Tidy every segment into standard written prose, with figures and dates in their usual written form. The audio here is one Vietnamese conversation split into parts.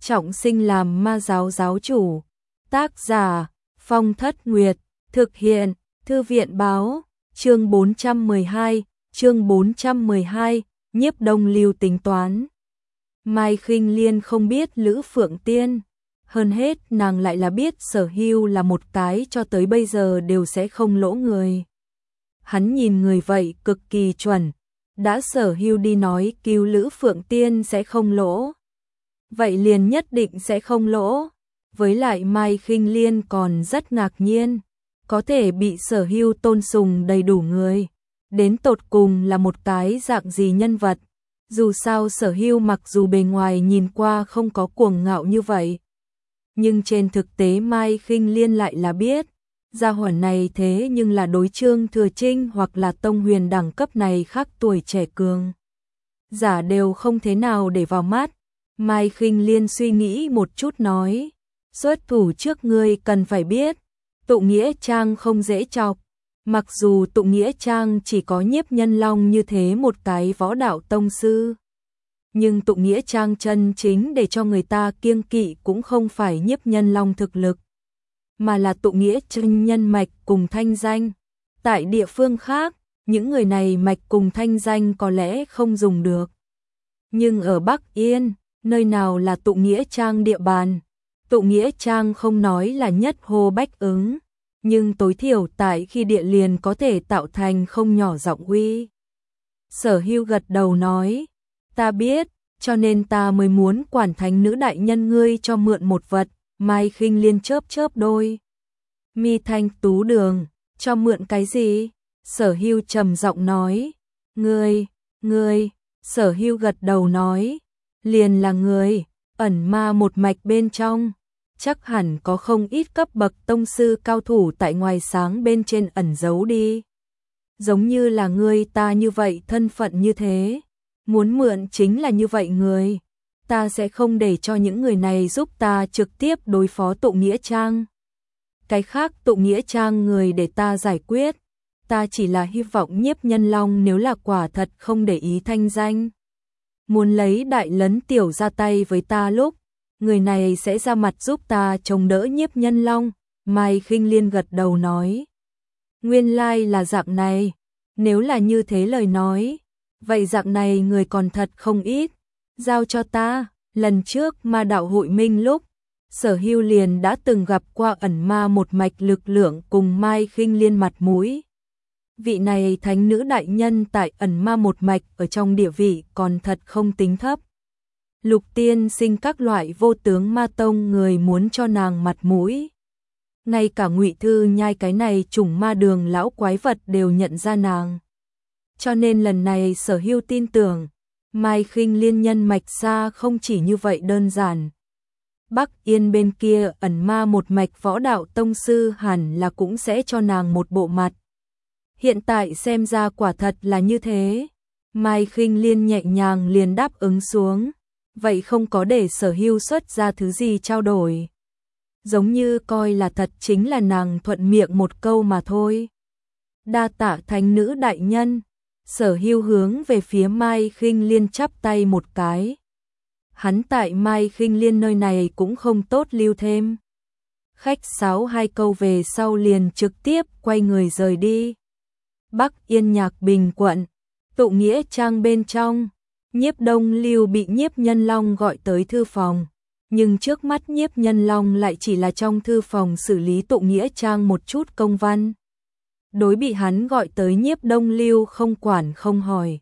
trọng sinh làm ma giáo giáo chủ. Tác giả Phong Thất Nguyệt, thực hiện Thư viện báo, chương 412, Nhiếp Đông Lưu tính toán. Mai Khinh Liên không biết Lữ Phượng Tiên, hơn hết nàng lại là biết Sở Hưu là một cái cho tới bây giờ đều sẽ không lỗ người. Hắn nhìn người vậy cực kỳ chuẩn, đã Sở Hưu đi nói cứu Lữ Phượng Tiên sẽ không lỗ, vậy liền nhất định sẽ không lỗ. Với lại Mai Khinh Liên còn rất ngạc nhiên, có thể bị Sở Hưu tôn sùng đầy đủ người, đến tột cùng là một cái dạng gì nhân vật. Dù sao Sở Hưu mặc dù bề ngoài nhìn qua không có cuồng ngạo như vậy, nhưng trên thực tế Mai Khinh Liên lại là biết, gia hỏa này thế nhưng là đối Trương Thừa Trinh hoặc là Tông Huyền đẳng cấp này khác tuổi trẻ cường giả đều không thế nào để vào mắt. Mai Khinh Liên suy nghĩ một chút nói, xuất thủ trước ngươi cần phải biết, Tụ Nghĩa Trang không dễ chọc. Mặc dù Tụ Nghĩa Trang chỉ có Nhiếp Nhân Long như thế một cái võ đạo tông sư, nhưng Tụ Nghĩa Trang chân chính để cho người ta kiêng kỵ cũng không phải Nhiếp Nhân Long thực lực, mà là Tụ Nghĩa Trang nhân mạch cùng thanh danh. Tại địa phương khác, những người này mạch cùng thanh danh có lẽ không dùng được, nhưng ở Bắc Yên, nơi nào là Tụ Nghĩa Trang địa bàn, Tụ Nghĩa Trang không nói là nhất hô bách ứng, nhưng tối thiểu tại khi địa liền có thể tạo thành không nhỏ giọng uy. Sở Hưu gật đầu nói, ta biết, cho nên ta mới muốn quản thánh nữ đại nhân ngươi cho mượn một vật. Mai Khinh Liên chớp chớp đôi mi thanh tú đường, cho mượn cái gì? Sở Hưu trầm giọng nói, ngươi, Sở Hưu gật đầu nói, liền là người, ẩn ma một mạch bên trong. Chắc hẳn có không ít cấp bậc tông sư cao thủ tại ngoài sáng bên trên ẩn giấu đi. Giống như là ngươi ta như vậy thân phận như thế, muốn mượn chính là như vậy người. Ta sẽ không để cho những người này giúp ta trực tiếp đối phó Tụ Nghĩa Trang. Cái khác Tụ Nghĩa Trang người để ta giải quyết. Ta chỉ là hy vọng Nhiếp Nhân Long nếu là quả thật không để ý thanh danh, muốn lấy đại lấn tiểu ra tay với ta lúc, người này sẽ ra mặt giúp ta chống đỡ Nhiếp Nhân Long. Mai Khinh Liên gật đầu nói, nguyên lai là dạng này, nếu là như thế lời nói, vậy dạng này người còn thật không ít, giao cho ta. Lần trước ma đạo hội minh lúc, Sở Hưu liền đã từng gặp qua ẩn ma một mạch lực lượng cùng Mai Khinh Liên mặt mũi. Vị này thánh nữ đại nhân tại ẩn ma một mạch ở trong địa vị còn thật không tính thấp. Lục tiên sinh các loại vô tướng ma tông người muốn cho nàng mặt mũi. Ngay cả Ngụy Thư Nhai cái này chủng ma đường lão quái vật đều nhận ra nàng. Cho nên lần này Sở Hưu tin tưởng, Mai Khinh Liên nhân mạch xa không chỉ như vậy đơn giản. Bắc Yên bên kia ẩn ma một mạch võ đạo tông sư hẳn là cũng sẽ cho nàng một bộ mặt. Hiện tại xem ra quả thật là như thế. Mai Khinh Liên nhẹ nhàng liền đáp ứng xuống, vậy không có để Sở Hưu xuất ra thứ gì trao đổi. Giống như coi là thật chính là nàng thuận miệng một câu mà thôi. Đa tạ thánh nữ đại nhân. Sở Hưu hướng về phía Mai Khinh Liên chắp tay một cái. Hắn tại Mai Khinh Liên nơi này cũng không tốt lưu thêm. Khách sáo hai câu về sau liền trực tiếp quay người rời đi. Bắc Yên Nhạc Bình quận, Tụ Nghĩa Trang bên trong, Nhiếp Đông Lưu bị Nhiếp Nhân Long gọi tới thư phòng, nhưng trước mắt Nhiếp Nhân Long lại chỉ là trong thư phòng xử lý Tụ Nghĩa Trang một chút công văn. Đối bị hắn gọi tới Nhiếp Đông Lưu không quản không hỏi.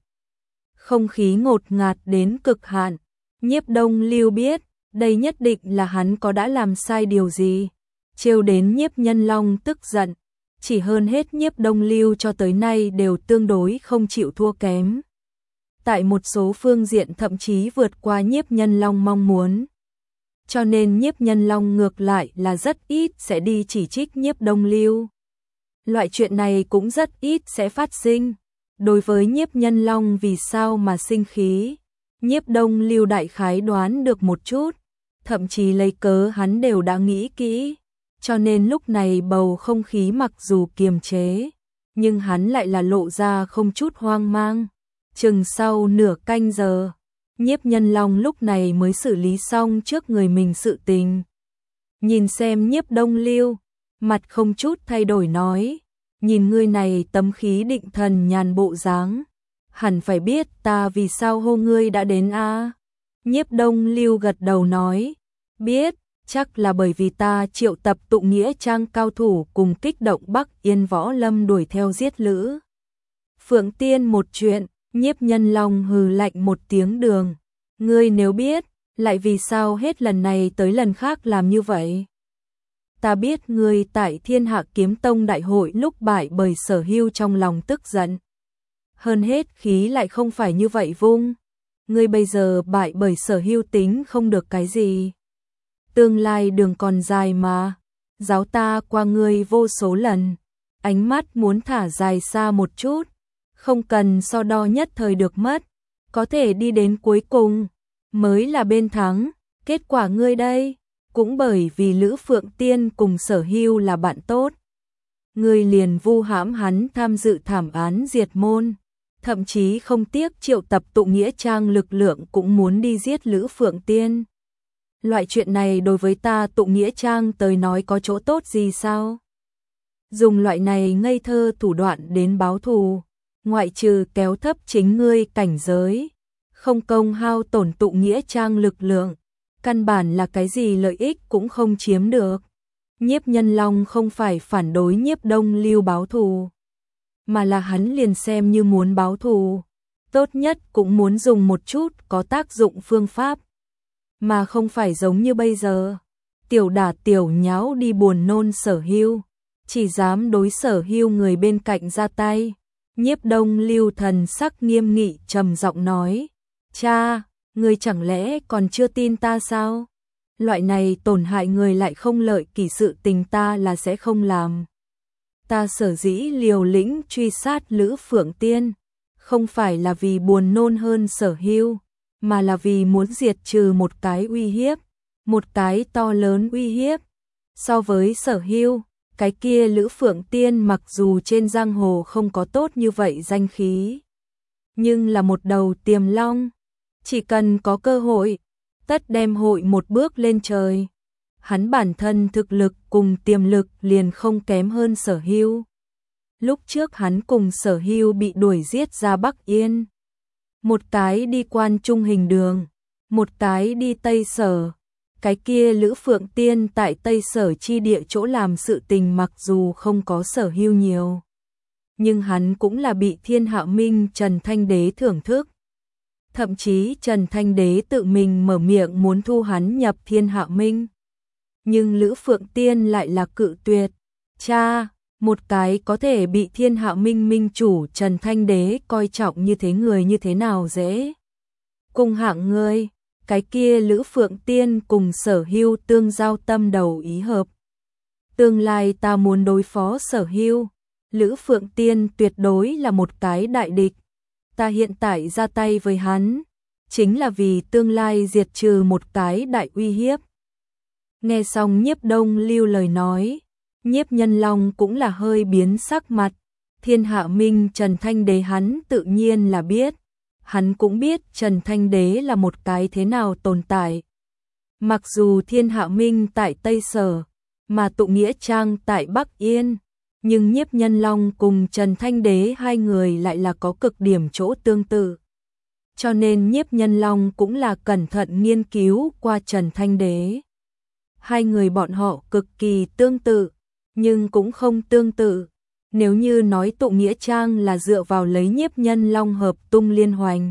Không khí ngột ngạt đến cực hạn, Nhiếp Đông Lưu biết, đây nhất định là hắn có đã làm sai điều gì, trêu đến Nhiếp Nhân Long tức giận. Chỉ hơn hết Nhiếp Đông Lưu cho tới nay đều tương đối không chịu thua kém. Tại một số phương diện thậm chí vượt qua Nhiếp Nhân Long mong muốn. Cho nên Nhiếp Nhân Long ngược lại là rất ít sẽ đi chỉ trích Nhiếp Đông Lưu. Loại chuyện này cũng rất ít sẽ phát sinh. Đối với Nhiếp Nhân Long vì sao mà sinh khí, Nhiếp Đông Lưu đại khái đoán được một chút, thậm chí lấy cớ hắn đều đã nghĩ kỹ. Cho nên lúc này bầu không khí mặc dù kiềm chế, nhưng hắn lại là lộ ra không chút hoang mang. Chừng sau nửa canh giờ, Nhiếp Nhân Long lúc này mới xử lý xong trước người mình sự tình. Nhìn xem Nhiếp Đông Lưu, mặt không chút thay đổi nói, nhìn ngươi này tấm khí định thần nhàn bộ dáng, hẳn phải biết ta vì sao hô ngươi đã đến a. Nhiếp Đông Lưu gật đầu nói, biết, chắc là bởi vì ta triệu tập tụ nghĩa trang cao thủ cùng kích động Bắc Yên võ lâm đuổi theo giết Lữ Phượng Tiên một chuyện. Nhiếp Nhân Long hừ lạnh một tiếng đường, ngươi nếu biết, lại vì sao hết lần này tới lần khác làm như vậy? Ta biết ngươi tại Thiên Hạ Kiếm Tông đại hội lúc bại bởi Sở Hưu trong lòng tức giận. Hơn hết khí lại không phải như vậy vung. Ngươi bây giờ bại bởi Sở Hưu tính không được cái gì. Tương lai đường còn dài mà. Giáo ta qua ngươi vô số lần. Ánh mắt muốn thả dài xa một chút. Không cần so đo nhất thời được mất. Có thể đi đến cuối cùng. Mới là bên thắng. Kết quả ngươi đây. Cũng bởi vì Lữ Phượng Tiên cùng Sở Hưu là bạn tốt. Ngươi liền vu hãm hắn tham dự thảm án diệt môn. Thậm chí không tiếc triệu tập tụ nghĩa trang lực lượng cũng muốn đi giết Lữ Phượng Tiên. Loại chuyện này đối với ta tụ nghĩa trang tới nói có chỗ tốt gì sao? Dùng loại này ngây thơ thủ đoạn đến báo thù, ngoại trừ kéo thấp chính ngươi cảnh giới, không công hao tổn tụ nghĩa trang lực lượng, căn bản là cái gì lợi ích cũng không chiếm được. Nhiếp Nhân Long không phải phản đối Nhiếp Đông Lưu báo thù, mà là hắn liền xem như muốn báo thù, tốt nhất cũng muốn dùng một chút có tác dụng phương pháp, mà không phải giống như bây giờ, tiểu đả tiểu nháo đi buồn nôn Sở Hưu, chỉ dám đối Sở Hưu người bên cạnh ra tay. Nhiếp Đông Lưu thần sắc nghiêm nghị trầm giọng nói, cha, ngươi chẳng lẽ còn chưa tin ta sao? Loại này tổn hại người lại không lợi kỷ sự tình ta là sẽ không làm. Ta sở dĩ liều lĩnh truy sát Lữ Phượng Tiên, không phải là vì buồn nôn hơn Sở Hưu, mà là vì muốn diệt trừ một cái uy hiếp, một cái to lớn uy hiếp. So với Sở Hưu, cái kia Lữ Phượng Tiên mặc dù trên giang hồ không có tốt như vậy danh khí, nhưng là một đầu tiềm long, chỉ cần có cơ hội, tất đem hội một bước lên trời. Hắn bản thân thực lực cùng tiềm lực liền không kém hơn Sở Hưu. Lúc trước hắn cùng Sở Hưu bị đuổi giết ra Bắc Yên. Một cái đi Quan Trung Hình Đường, một cái đi Tây Sở. Cái kia Lữ Phượng Tiên tại Tây Sở chi địa chỗ làm sự tình mặc dù không có Sở Hưu nhiều, nhưng hắn cũng là bị Thiên Hạ Minh Trần Thanh Đế thưởng thức. Thậm chí Trần Thanh Đế tự mình mở miệng muốn thu hắn nhập Thiên Hạ Minh. Nhưng Lữ Phượng Tiên lại là cự tuyệt. Cha, một cái có thể bị Thiên Hạ Minh minh chủ Trần Thanh Đế coi trọng như thế người như thế nào dễ? Cùng hạng ngươi, cái kia Lữ Phượng Tiên cùng Sở Hưu tương giao tâm đầu ý hợp. Tương lai ta muốn đối phó Sở Hưu, Lữ Phượng Tiên tuyệt đối là một cái đại địch. Ta hiện tại ra tay với hắn, chính là vì tương lai diệt trừ một cái đại uy hiếp. Nghe xong Nhiếp Đông Lưu lời nói, Nhiếp Nhân Long cũng là hơi biến sắc mặt. Thiên Hạ Minh Trần Thanh Đế hắn tự nhiên là biết. Hắn cũng biết Trần Thanh Đế là một cái thế nào tồn tại. Mặc dù Thiên Hạ Minh tại Tây Sở, mà tụ nghĩa trang tại Bắc Yên, nhưng Nhiếp Nhân Long cùng Trần Thanh Đế hai người lại là có cực điểm chỗ tương tự. Cho nên Nhiếp Nhân Long cũng là cẩn thận nghiên cứu qua Trần Thanh Đế. Hai người bọn họ cực kỳ tương tự, nhưng cũng không tương tự. Nếu như nói tụ nghĩa trang là dựa vào lấy Nhiếp Nhân Long hợp tung liên hoành,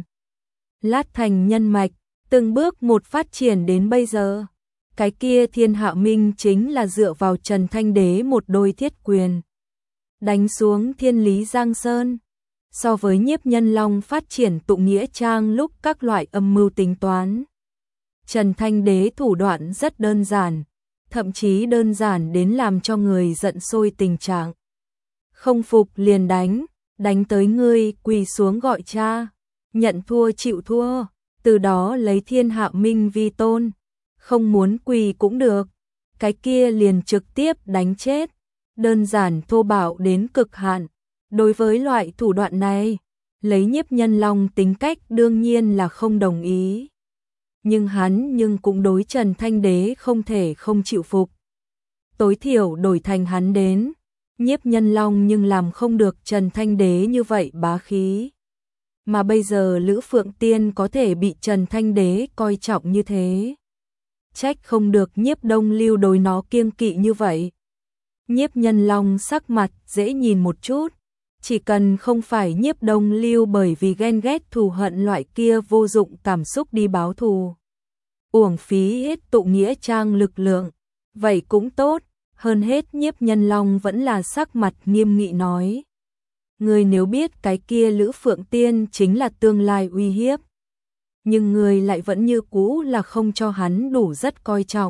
lát thành nhân mạch, từng bước một phát triển đến bây giờ. Cái kia Thiên Hạ Minh chính là dựa vào Trần Thanh Đế một đôi thiết quyền, đánh xuống Thiên Lý Giang Sơn. So với Nhiếp Nhân Long phát triển tụ nghĩa trang lúc các loại âm mưu tính toán, Trần Thanh Đế thủ đoạn rất đơn giản, thậm chí đơn giản đến làm cho người giận sôi tình trạng. Không phục liền đánh, đánh tới ngươi quỳ xuống gọi cha, nhận thua chịu thua, từ đó lấy Thiên Hạ Minh vi tôn, không muốn quỳ cũng được, cái kia liền trực tiếp đánh chết, đơn giản thô bạo đến cực hạn. Đối với loại thủ đoạn này, lấy Nhiếp Nhân Long tính cách đương nhiên là không đồng ý. Nhưng hắn cũng đối Trần Thanh Đế không thể không chịu phục. Tối thiểu đổi thành hắn đến, Nhiếp Nhân Long nhưng làm không được Trần Thanh Đế như vậy bá khí. Mà bây giờ Lữ Phượng Tiên có thể bị Trần Thanh Đế coi trọng như thế. Trách không được Nhiếp Đông Lưu đối nó kiêng kỵ như vậy. Nhiếp Nhân Long sắc mặt dễ nhìn một chút, chỉ cần không phải Nhiếp Đông Lưu bởi vì ghen ghét thù hận loại kia vô dụng cảm xúc đi báo thù, uổng phí hết tụ nghĩa trang lực lượng, vậy cũng tốt. Hơn hết Nhiếp Nhân Long vẫn là sắc mặt nghiêm nghị nói: người nếu biết cái kia Lữ Phượng Tiên chính là tương lai uy hiếp, nhưng người lại vẫn như cũ là không cho hắn đủ rất coi trọng.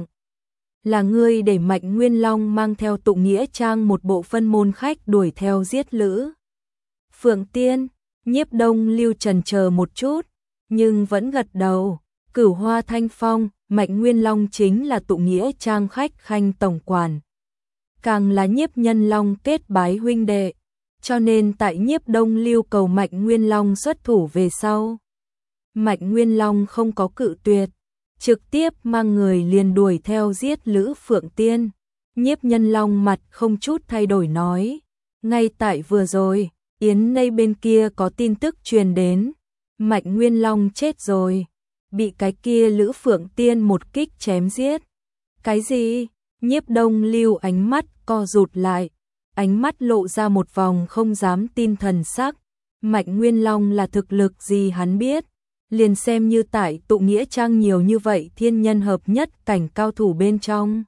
Là ngươi để Mạnh Nguyên Long mang theo tụ nghĩa trang một bộ phân môn khách đuổi theo giết Lữ Phượng Tiên. Nhiếp Đông Lưu chần chờ một chút, nhưng vẫn gật đầu. Cửu Hoa Thanh Phong, Mạnh Nguyên Long chính là tụ nghĩa trang khách khanh tổng quản, càng là Nhiếp Nhân Long kết bái huynh đệ, cho nên tại Nhiếp Đông Lưu cầu Mạnh Nguyên Long xuất thủ về sau, Mạnh Nguyên Long không có cự tuyệt, trực tiếp mang người liền đuổi theo giết Lữ Phượng Tiên. Nhiếp Nhân Long mặt không chút thay đổi nói: ngay tại vừa rồi, Yến Nây bên kia có tin tức truyền đến, Mạnh Nguyên Long chết rồi, bị cái kia Lữ Phượng Tiên một kích chém giết. Cái gì? Nhiếp Đông Lưu ánh mắt co rụt lại, ánh mắt lộ ra một vòng không dám tin thần sắc. Mạnh Nguyên Long là thực lực gì hắn biết, liền xem như tại tụ nghĩa trang nhiều như vậy thiên nhân hợp nhất cảnh cao thủ bên trong,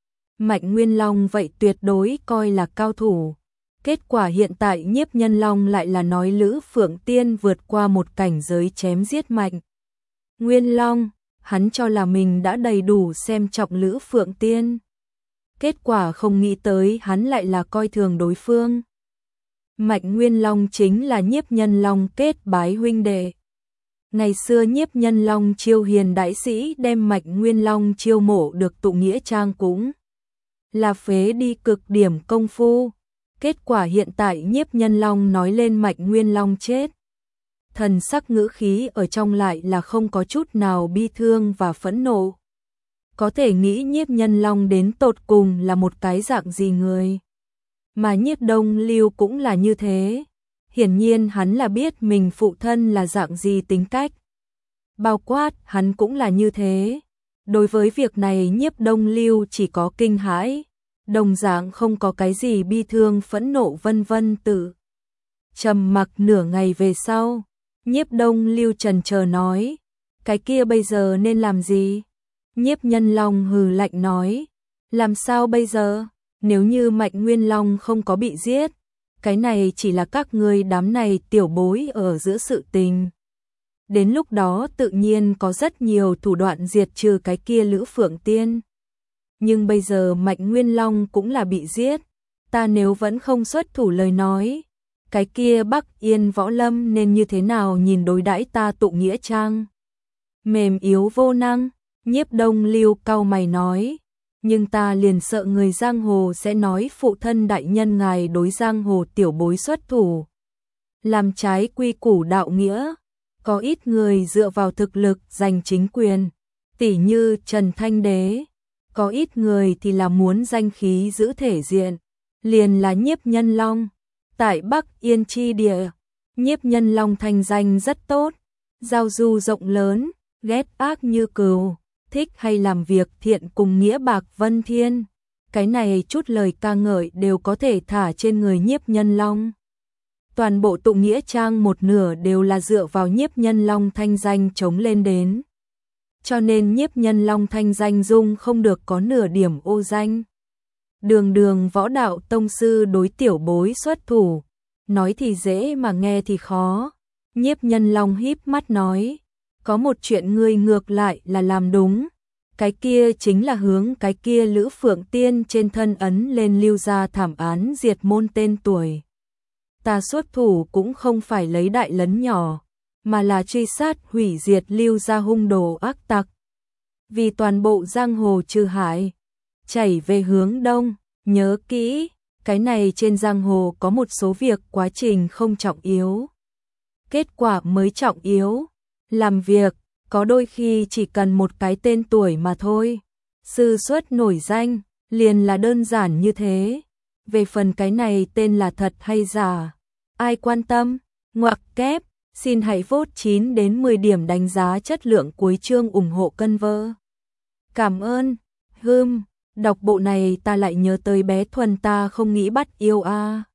Mạnh Nguyên Long vậy tuyệt đối coi là cao thủ. Kết quả hiện tại Nhiếp Nhân Long lại là nói Lữ Phượng Tiên vượt qua một cảnh giới chém giết Mạnh Nguyên Long, hắn cho là mình đã đầy đủ xem trọng Lữ Phượng Tiên. Kết quả không nghĩ tới hắn lại là coi thường đối phương. Mạnh Nguyên Long chính là Nhiếp Nhân Long kết bái huynh đệ. Ngày xưa Nhiếp Nhân Long chiêu hiền đại sĩ đem Mạnh Nguyên Long chiêu mộ được tụ nghĩa trang cũng là phế đi cực điểm công phu. Kết quả hiện tại Nhiếp Nhân Long nói lên Mạnh Nguyên Long chết, thần sắc ngữ khí ở trong lại là không có chút nào bi thương và phẫn nộ. Có thể nghĩ Nhiếp Nhân Long đến tột cùng là một cái dạng gì người. Mà Nhiếp Đông Lưu cũng là như thế. Hiển nhiên hắn là biết mình phụ thân là dạng gì tính cách. Bao quát hắn cũng là như thế. Đối với việc này Nhiếp Đông Lưu chỉ có kinh hãi, đồng dạng không có cái gì bi thương phẫn nộ vân vân tự. Trầm mặc nửa ngày về sau, Nhiếp Đông Lưu chần chờ nói: cái kia bây giờ nên làm gì? Nhiếp Nhân Long hừ lạnh nói: làm sao bây giờ? Nếu như Mạnh Nguyên Long không có bị giết, cái này chỉ là các ngươi đám này tiểu bối ở giữa sự tình. Đến lúc đó tự nhiên có rất nhiều thủ đoạn diệt trừ cái kia Lữ Phượng Tiên. Nhưng bây giờ Mạnh Nguyên Long cũng là bị giết, ta nếu vẫn không xuất thủ lời nói, cái kia Bắc Yên Võ Lâm nên như thế nào nhìn đối đãi ta tụ nghĩa trang? Mềm yếu vô năng. Nhiếp Đông Lưu cau mày nói: nhưng ta liền sợ người giang hồ sẽ nói phụ thân đại nhân ngài đối giang hồ tiểu bối xuất thủ, làm trái quy củ đạo nghĩa. Có ít người dựa vào thực lực giành chính quyền, tỉ như Trần Thanh Đế. Có ít người thì là muốn danh khí giữ thể diện, liền là Nhiếp Nhân Long. Tại Bắc Yên chi địa, Nhiếp Nhân Long thành danh rất tốt, giao du rộng lớn, ghét ác như cừu, thích hay làm việc thiện cùng nghĩa bạc vân thiên. Cái này chút lời ca ngợi đều có thể thả trên người Nhiếp Nhân Long. Toàn bộ tụ nghĩa trang một nửa đều là dựa vào Nhiếp Nhân Long thanh danh chống lên đến. Cho nên Nhiếp Nhân Long thanh danh dung không được có nửa điểm ô danh. Đường đường võ đạo tông sư đối tiểu bối xuất thủ, nói thì dễ mà nghe thì khó. Nhiếp Nhân Long híp mắt nói: có một chuyện ngươi ngược lại là làm đúng, cái kia chính là hướng cái kia Lữ Phượng Tiên trên thân ấn lên lưu ra thảm án diệt môn tên tuổi. Ta xuất thủ cũng không phải lấy đại lấn nhỏ, mà là truy sát hủy diệt lưu ra hung đồ ác tặc. Vì toàn bộ giang hồ trừ hại, chảy về hướng đông, nhớ kỹ, cái này trên giang hồ có một số việc quá trình không trọng yếu. kết quả mới trọng yếu. Làm việc, có đôi khi chỉ cần một cái tên tuổi mà thôi. Sư suất nổi danh, liền là đơn giản như thế. Về phần cái này tên là thật hay giả, ai quan tâm, ngoặc kép, xin hãy vote 9 đến 10 điểm đánh giá chất lượng cuối chương ủng hộ cân vơ. Cảm ơn, đọc bộ này ta lại nhớ tới bé Thuần ta không nghĩ bắt yêu a.